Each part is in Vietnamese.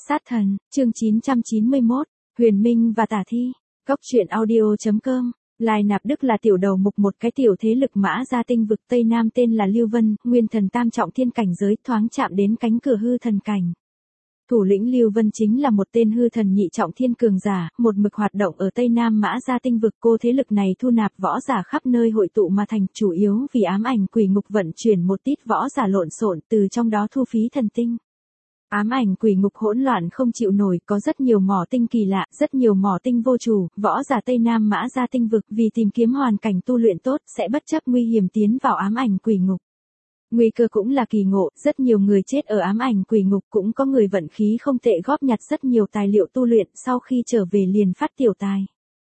Sát thần, chương 991, Huyền Minh và Tả Thi. Góc truyện audio.com. Lai Nạp Đức là tiểu đầu mục một cái tiểu thế lực Mã Gia Tinh vực Tây Nam tên là Lưu Vân, nguyên thần tam trọng thiên cảnh giới, thoáng chạm đến cánh cửa hư thần cảnh. Thủ lĩnh Lưu Vân chính là một tên hư thần nhị trọng thiên cường giả, một mực hoạt động ở Tây Nam Mã Gia Tinh vực. Cô thế lực này thu nạp võ giả khắp nơi hội tụ mà thành, chủ yếu vì ám ảnh quỷ ngục vận chuyển một tít võ giả lộn xộn, từ trong đó thu phí thần tinh. Ám ảnh quỷ ngục hỗn loạn không chịu nổi, có rất nhiều mỏ tinh kỳ lạ, rất nhiều mỏ tinh vô chủ, võ giả Tây Nam Mã Gia Tinh vực vì tìm kiếm hoàn cảnh tu luyện tốt sẽ bất chấp nguy hiểm tiến vào ám ảnh quỷ ngục. Nguy cơ cũng là kỳ ngộ, rất nhiều người chết ở ám ảnh quỷ ngục, cũng có người vận khí không tệ góp nhặt rất nhiều tài liệu tu luyện, sau khi trở về liền phát tiểu tài.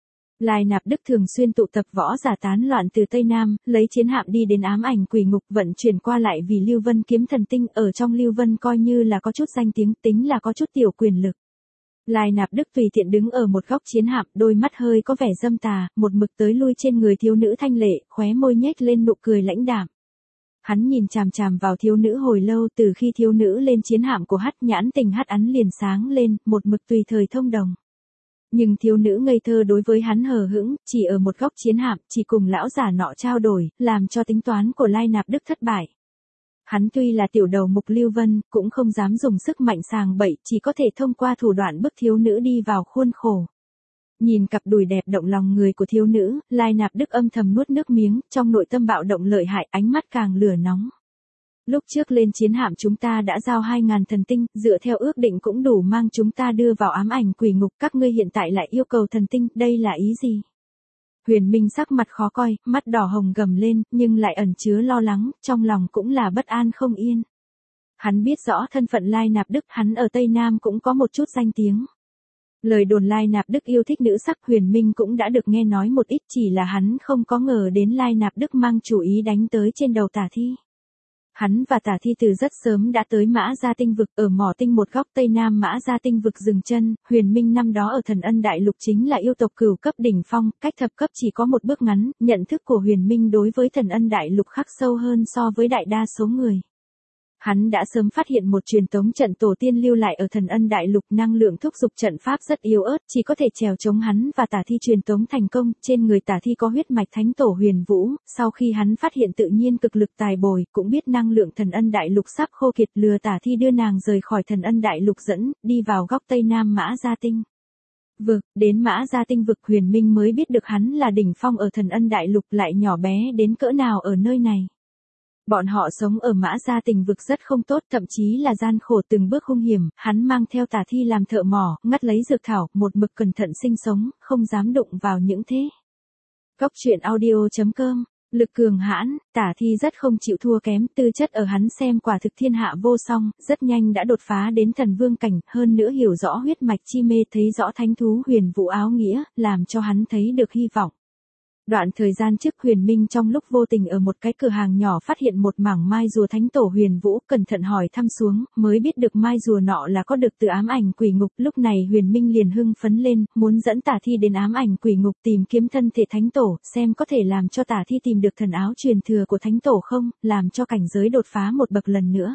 Lai Nạp Đức thường xuyên tụ tập võ giả tán loạn từ Tây Nam, lấy chiến hạm đi đến ám ảnh quỷ ngục vận chuyển qua lại vì Lưu Vân kiếm thần tinh, ở trong Lưu Vân coi như là có chút danh tiếng, tính là có chút tiểu quyền lực. Lai Nạp Đức tùy tiện đứng ở một góc chiến hạm, đôi mắt hơi có vẻ dâm tà, một mực tới lui trên người thiếu nữ thanh lệ, khóe môi nhếch lên nụ cười lãnh đạm. Hắn nhìn chằm chằm vào thiếu nữ hồi lâu, từ khi thiếu nữ lên chiến hạm của nhãn tình hắn liền sáng lên, một mực tùy thời thông đồng. Nhưng thiếu nữ ngây thơ đối với hắn hờ hững, chỉ ở một góc chiến hạm, chỉ cùng lão giả nọ trao đổi, làm cho tính toán của Lai Nạp Đức thất bại. Hắn tuy là tiểu đầu mục Lưu Vân, cũng không dám dùng sức mạnh sàng bậy, chỉ có thể thông qua thủ đoạn bức thiếu nữ đi vào khuôn khổ. Nhìn cặp đùi đẹp động lòng người của thiếu nữ, Lai Nạp Đức âm thầm nuốt nước miếng, trong nội tâm bạo động lợi hại, ánh mắt càng lửa nóng. Lúc trước lên chiến hạm chúng ta đã giao 2.000 thần tinh, dựa theo ước định cũng đủ mang chúng ta đưa vào ám ảnh quỷ ngục, các ngươi hiện tại lại yêu cầu thần tinh, đây là ý gì? Huyền Minh sắc mặt khó coi, mắt đỏ hồng gầm lên, nhưng lại ẩn chứa lo lắng, trong lòng cũng là bất an không yên. Hắn biết rõ thân phận Lai Nạp Đức, hắn ở Tây Nam cũng có một chút danh tiếng. Lời đồn Lai Nạp Đức yêu thích nữ sắc, Huyền Minh cũng đã được nghe nói một ít, chỉ là hắn không có ngờ đến Lai Nạp Đức mang chủ ý đánh tới trên đầu Tả Thi. Hắn và Tả Thi từ rất sớm đã tới Mã Gia Tinh vực, ở mỏ tinh một góc Tây Nam Mã Gia Tinh vực dừng chân. Huyền Minh năm đó ở Thần Ân Đại Lục chính là yêu tộc cửu cấp đỉnh phong, cách thập cấp chỉ có một bước ngắn, nhận thức của Huyền Minh đối với Thần Ân Đại Lục khắc sâu hơn so với đại đa số người. Hắn đã sớm phát hiện một truyền tống trận tổ tiên lưu lại ở Thần Ân Đại Lục, năng lượng thúc giục trận pháp rất yếu ớt, chỉ có thể trèo chống hắn và Tả Thi truyền tống thành công. Trên người Tả Thi có huyết mạch thánh tổ Huyền Vũ, sau khi hắn phát hiện tự nhiên cực lực tài bồi, cũng biết năng lượng Thần Ân Đại Lục sắp khô kiệt, lừa Tả Thi đưa nàng rời khỏi Thần Ân Đại Lục dẫn đi vào góc Tây Nam Mã Gia Tinh vực. Đến Mã Gia Tinh vực, Huyền Minh mới biết được hắn là đỉnh phong ở Thần Ân Đại Lục, lại nhỏ bé đến cỡ nào ở nơi này. Bọn họ sống ở Mã Gia Tinh vực rất không tốt, thậm chí là gian khổ, từng bước hung hiểm. Hắn mang theo Tả Thi làm thợ mỏ, ngắt lấy dược thảo, một mực cẩn thận sinh sống, không dám đụng vào những thế. Góc truyện audio.com. Lực cường hãn, Tả Thi rất không chịu thua kém, tư chất ở hắn xem quả thực thiên hạ vô song, rất nhanh đã đột phá đến thần vương cảnh, hơn nữa hiểu rõ huyết mạch chi mê, thấy rõ thánh thú Huyền Vũ áo nghĩa, làm cho hắn thấy được hy vọng. Đoạn thời gian trước, Huyền Minh trong lúc vô tình ở một cái cửa hàng nhỏ phát hiện một mảng mai rùa thánh tổ Huyền Vũ, cẩn thận hỏi thăm xuống, mới biết được mai rùa nọ là có được từ ám ảnh quỷ ngục. Lúc này Huyền Minh liền hưng phấn lên, muốn dẫn Tả Thi đến ám ảnh quỷ ngục tìm kiếm thân thể thánh tổ, xem có thể làm cho Tả Thi tìm được thần áo truyền thừa của thánh tổ không, làm cho cảnh giới đột phá một bậc lần nữa.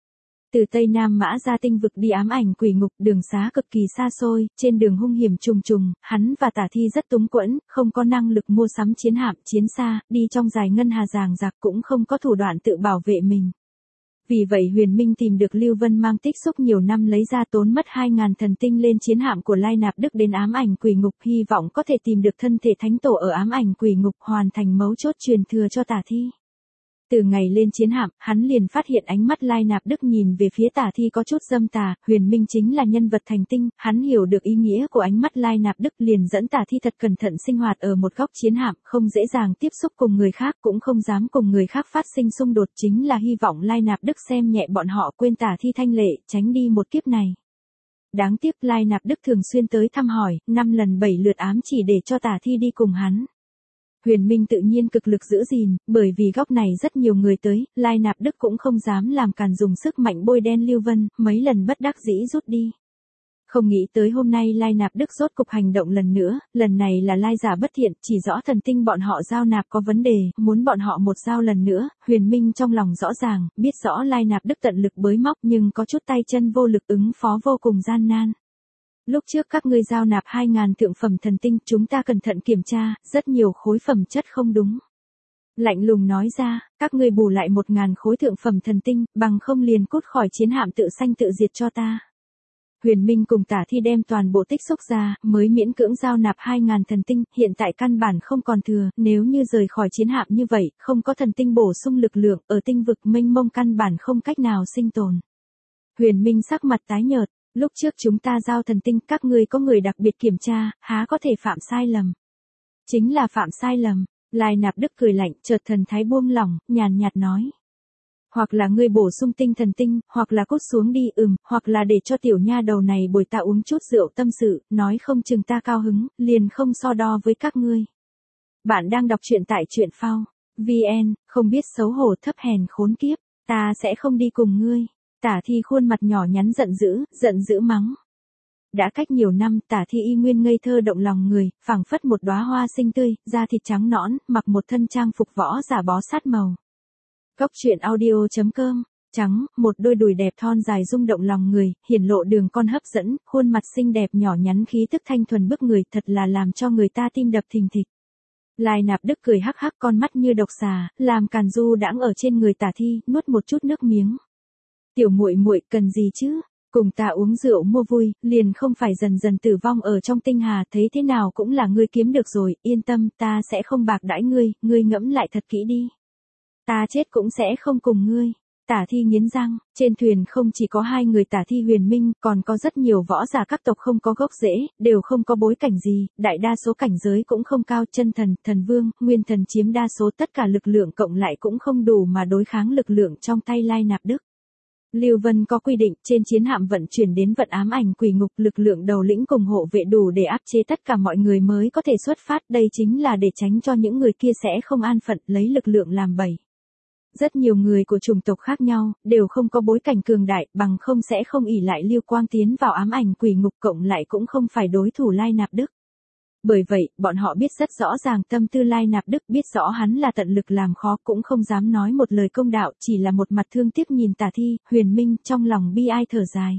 Từ Tây Nam Mã Gia Tinh vực đi ám ảnh quỷ ngục, đường xá cực kỳ xa xôi, trên đường hung hiểm trùng trùng, hắn và Tả Thi rất túng quẫn, không có năng lực mua sắm chiến hạm, chiến xa, đi trong dài ngân hà ràng rạc, cũng không có thủ đoạn tự bảo vệ mình. Vì vậy Huyền Minh tìm được Lưu Vân mang tích xúc nhiều năm lấy ra, tốn mất 2.000 thần tinh lên chiến hạm của Lai Nạp Đức đến ám ảnh quỷ ngục, hy vọng có thể tìm được thân thể thánh tổ ở ám ảnh quỷ ngục, hoàn thành mấu chốt truyền thừa cho Tả Thi. Từ ngày lên chiến hạm, hắn liền phát hiện ánh mắt Lai Nạp Đức nhìn về phía Tả Thi có chút dâm tà. Huyền Minh chính là nhân vật thành tinh, hắn hiểu được ý nghĩa của ánh mắt Lai Nạp Đức, liền dẫn Tả Thi thật cẩn thận sinh hoạt ở một góc chiến hạm, không dễ dàng tiếp xúc cùng người khác, cũng không dám cùng người khác phát sinh xung đột, chính là hy vọng Lai Nạp Đức xem nhẹ bọn họ, quên Tả Thi thanh lệ, tránh đi một kiếp này. Đáng tiếc Lai Nạp Đức thường xuyên tới thăm hỏi, 5 lần 7 lượt ám chỉ để cho Tả Thi đi cùng hắn. Huyền Minh tự nhiên cực lực giữ gìn, bởi vì góc này rất nhiều người tới, Lai Nạp Đức cũng không dám làm càn, dùng sức mạnh bôi đen Lưu Vân, mấy lần bất đắc dĩ rút đi. Không nghĩ tới hôm nay Lai Nạp Đức rốt cục hành động lần nữa, lần này là Lai giả bất thiện, chỉ rõ thần tinh bọn họ giao nạp có vấn đề, muốn bọn họ một giao lần nữa. Huyền Minh trong lòng rõ ràng, biết rõ Lai Nạp Đức tận lực bới móc nhưng có chút tay chân vô lực, ứng phó vô cùng gian nan. Lúc trước các ngươi giao nạp 2.000 thượng phẩm thần tinh, chúng ta cẩn thận kiểm tra, rất nhiều khối phẩm chất không đúng. Lạnh lùng nói ra, các ngươi bù lại 1.000 khối thượng phẩm thần tinh, bằng không liền cút khỏi chiến hạm tự sanh tự diệt cho ta. Huyền Minh cùng Tả Thi đem toàn bộ tích xúc ra, mới miễn cưỡng giao nạp 2.000 thần tinh, hiện tại căn bản không còn thừa, nếu như rời khỏi chiến hạm như vậy, không có thần tinh bổ sung lực lượng, ở tinh vực mênh mông căn bản không cách nào sinh tồn. Huyền Minh sắc mặt tái nhợt, lúc trước chúng ta giao thần tinh, các ngươi có người đặc biệt kiểm tra, há có thể phạm sai lầm. Chính là phạm sai lầm. Lai Nạp Đức cười lạnh, chợt thần thái buông lỏng, nhàn nhạt nói. Hoặc là ngươi bổ sung tinh thần tinh, hoặc là cút xuống đi, hoặc là để cho tiểu nha đầu này bồi ta uống chút rượu tâm sự, nói không chừng ta cao hứng, liền không so đo với các ngươi. Bạn đang đọc truyện tại truyện phao VN, không biết xấu hổ thấp hèn khốn kiếp, ta sẽ không đi cùng ngươi. Tả Thi khuôn mặt nhỏ nhắn giận dữ mắng. Đã cách nhiều năm, Tả Thi y nguyên ngây thơ động lòng người, phảng phất một đóa hoa xinh tươi, da thịt trắng nõn, mặc một thân trang phục võ giả bó sát màu. Cốc truyện audio.com, trắng, một đôi đùi đẹp thon dài rung động lòng người, hiển lộ đường con hấp dẫn, khuôn mặt xinh đẹp nhỏ nhắn khí tức thanh thuần bức người, thật là làm cho người ta tim đập thình thịch. Lai Nạp Đức cười hắc hắc, con mắt như độc xà, làm càn du đãng ở trên người Tả Thi, nuốt một chút nước miếng. Tiểu muội muội cần gì chứ? Cùng ta uống rượu mua vui, liền không phải dần dần tử vong ở trong tinh hà, thấy thế nào cũng là ngươi kiếm được rồi, yên tâm, ta sẽ không bạc đãi ngươi, ngươi ngẫm lại thật kỹ đi. Ta chết cũng sẽ không cùng ngươi. Tả Thi nghiến răng, trên thuyền không chỉ có 2 người Tả Thi Huyền Minh, còn có rất nhiều võ giả các tộc không có gốc rễ, đều không có bối cảnh gì, đại đa số cảnh giới cũng không cao, chân thần, thần vương, nguyên thần chiếm đa số, tất cả lực lượng cộng lại cũng không đủ mà đối kháng lực lượng trong tay Lai Nạp Đức. Lưu Vân có quy định, trên chiến hạm vận chuyển đến vận ám ảnh quỷ ngục, lực lượng đầu lĩnh cùng hộ vệ đủ để áp chế tất cả mọi người mới có thể xuất phát, đây chính là để tránh cho những người kia sẽ không an phận, lấy lực lượng làm bẫy. Rất nhiều người của chủng tộc khác nhau, đều không có bối cảnh cường đại, bằng không sẽ không ỷ lại Lưu Quang tiến vào ám ảnh quỷ ngục, cộng lại cũng không phải đối thủ Lai Nạp Đức. Bởi vậy, bọn họ biết rất rõ ràng tâm tư Lai Nạp Đức, biết rõ hắn là tận lực làm khó, cũng không dám nói một lời công đạo, chỉ là một mặt thương tiếc nhìn Tả Thi. Huyền Minh trong lòng bi ai thở dài.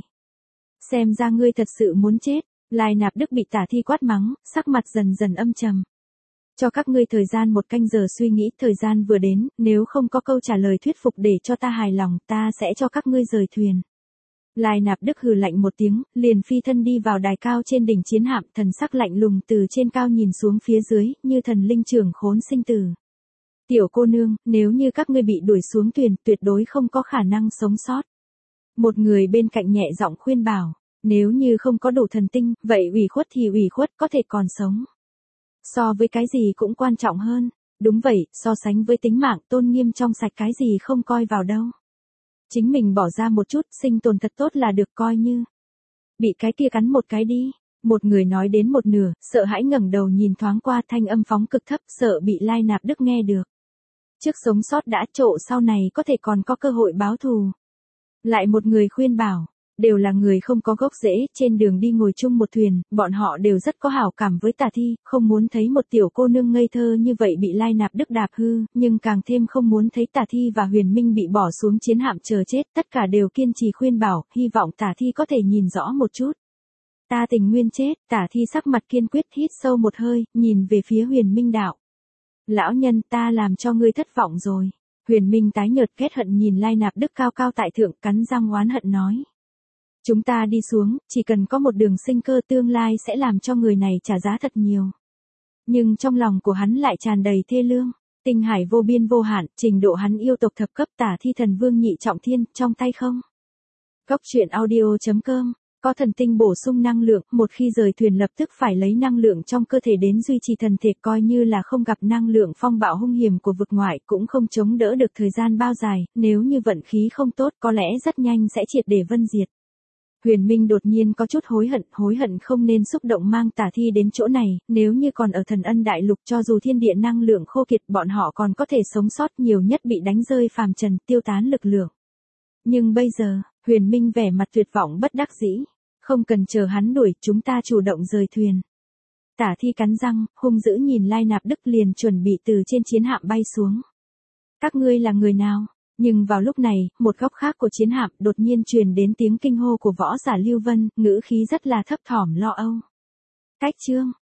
Xem ra ngươi thật sự muốn chết. Lai Nạp Đức bị Tả Thi quát mắng, sắc mặt dần dần âm trầm. Cho các ngươi thời gian 1 canh giờ suy nghĩ, thời gian vừa đến, nếu không có câu trả lời thuyết phục để cho ta hài lòng, ta sẽ cho các ngươi rời thuyền. Lai Nạp Đức hừ lạnh một tiếng, liền phi thân đi vào đài cao trên đỉnh chiến hạm, thần sắc lạnh lùng từ trên cao nhìn xuống phía dưới, như thần linh trưởng khốn sinh tử. Tiểu cô nương, nếu như các ngươi bị đuổi xuống thuyền, tuyệt đối không có khả năng sống sót. Một người bên cạnh nhẹ giọng khuyên bảo, nếu như không có đủ thần tinh, vậy ủy khuất thì ủy khuất, có thể còn sống. So với cái gì cũng quan trọng hơn. Đúng vậy, so sánh với tính mạng, tôn nghiêm trong sạch cái gì không coi vào đâu. Chính mình bỏ ra một chút, sinh tồn thật tốt là được, coi như bị cái kia cắn một cái đi. Một người nói đến một nửa, sợ hãi ngẩng đầu nhìn thoáng qua, thanh âm phóng cực thấp, sợ bị Lai Nạp Đức nghe được. Trước sống sót đã, trộ sau này có thể còn có cơ hội báo thù. Lại một người khuyên bảo, đều là người không có gốc rễ, trên đường đi ngồi chung một thuyền, bọn họ đều rất có hảo cảm với Tả Thi, không muốn thấy một tiểu cô nương ngây thơ như vậy bị Lai Nạp Đức đạp hư, nhưng càng thêm không muốn thấy Tả Thi và Huyền Minh bị bỏ xuống chiến hạm chờ chết, tất cả đều kiên trì khuyên bảo, hy vọng Tả Thi có thể nhìn rõ một chút. Ta tình nguyên chết. Tả Thi sắc mặt kiên quyết, hít sâu một hơi, nhìn về phía Huyền Minh đạo. Lão nhân, ta làm cho ngươi thất vọng rồi. Huyền Minh tái nhợt ghét hận nhìn Lai Nạp Đức cao cao tại thượng, cắn răng oán hận nói. Chúng ta đi xuống, chỉ cần có một đường sinh cơ, tương lai sẽ làm cho người này trả giá thật nhiều. Nhưng trong lòng của hắn lại tràn đầy thê lương. Tinh hải vô biên vô hạn, trình độ hắn yêu tộc thập cấp, Tả Thi thần vương nhị trọng thiên, trong tay không. Cốc truyện audio.com, có thần tinh bổ sung năng lượng, một khi rời thuyền lập tức phải lấy năng lượng trong cơ thể đến duy trì thần thể, coi như là không gặp năng lượng phong bạo hung hiểm của vực ngoại cũng không chống đỡ được thời gian bao dài, nếu như vận khí không tốt có lẽ rất nhanh sẽ triệt để vân diệt. Huyền Minh đột nhiên có chút hối hận không nên xúc động mang Tả Thi đến chỗ này, nếu như còn ở Thần Ân Đại Lục, cho dù thiên địa năng lượng khô kiệt, bọn họ còn có thể sống sót, nhiều nhất bị đánh rơi phàm trần, tiêu tán lực lượng. Nhưng bây giờ, Huyền Minh vẻ mặt tuyệt vọng bất đắc dĩ. Không cần chờ hắn đuổi, chúng ta chủ động rời thuyền. Tả Thi cắn răng, hung dữ nhìn Lai Nạp Đức liền chuẩn bị từ trên chiến hạm bay xuống. Các ngươi là người nào? Nhưng vào lúc này, một góc khác của chiến hạm đột nhiên truyền đến tiếng kinh hô của võ giả Lưu Vân, ngữ khí rất là thấp thỏm lo âu. Cách Trương,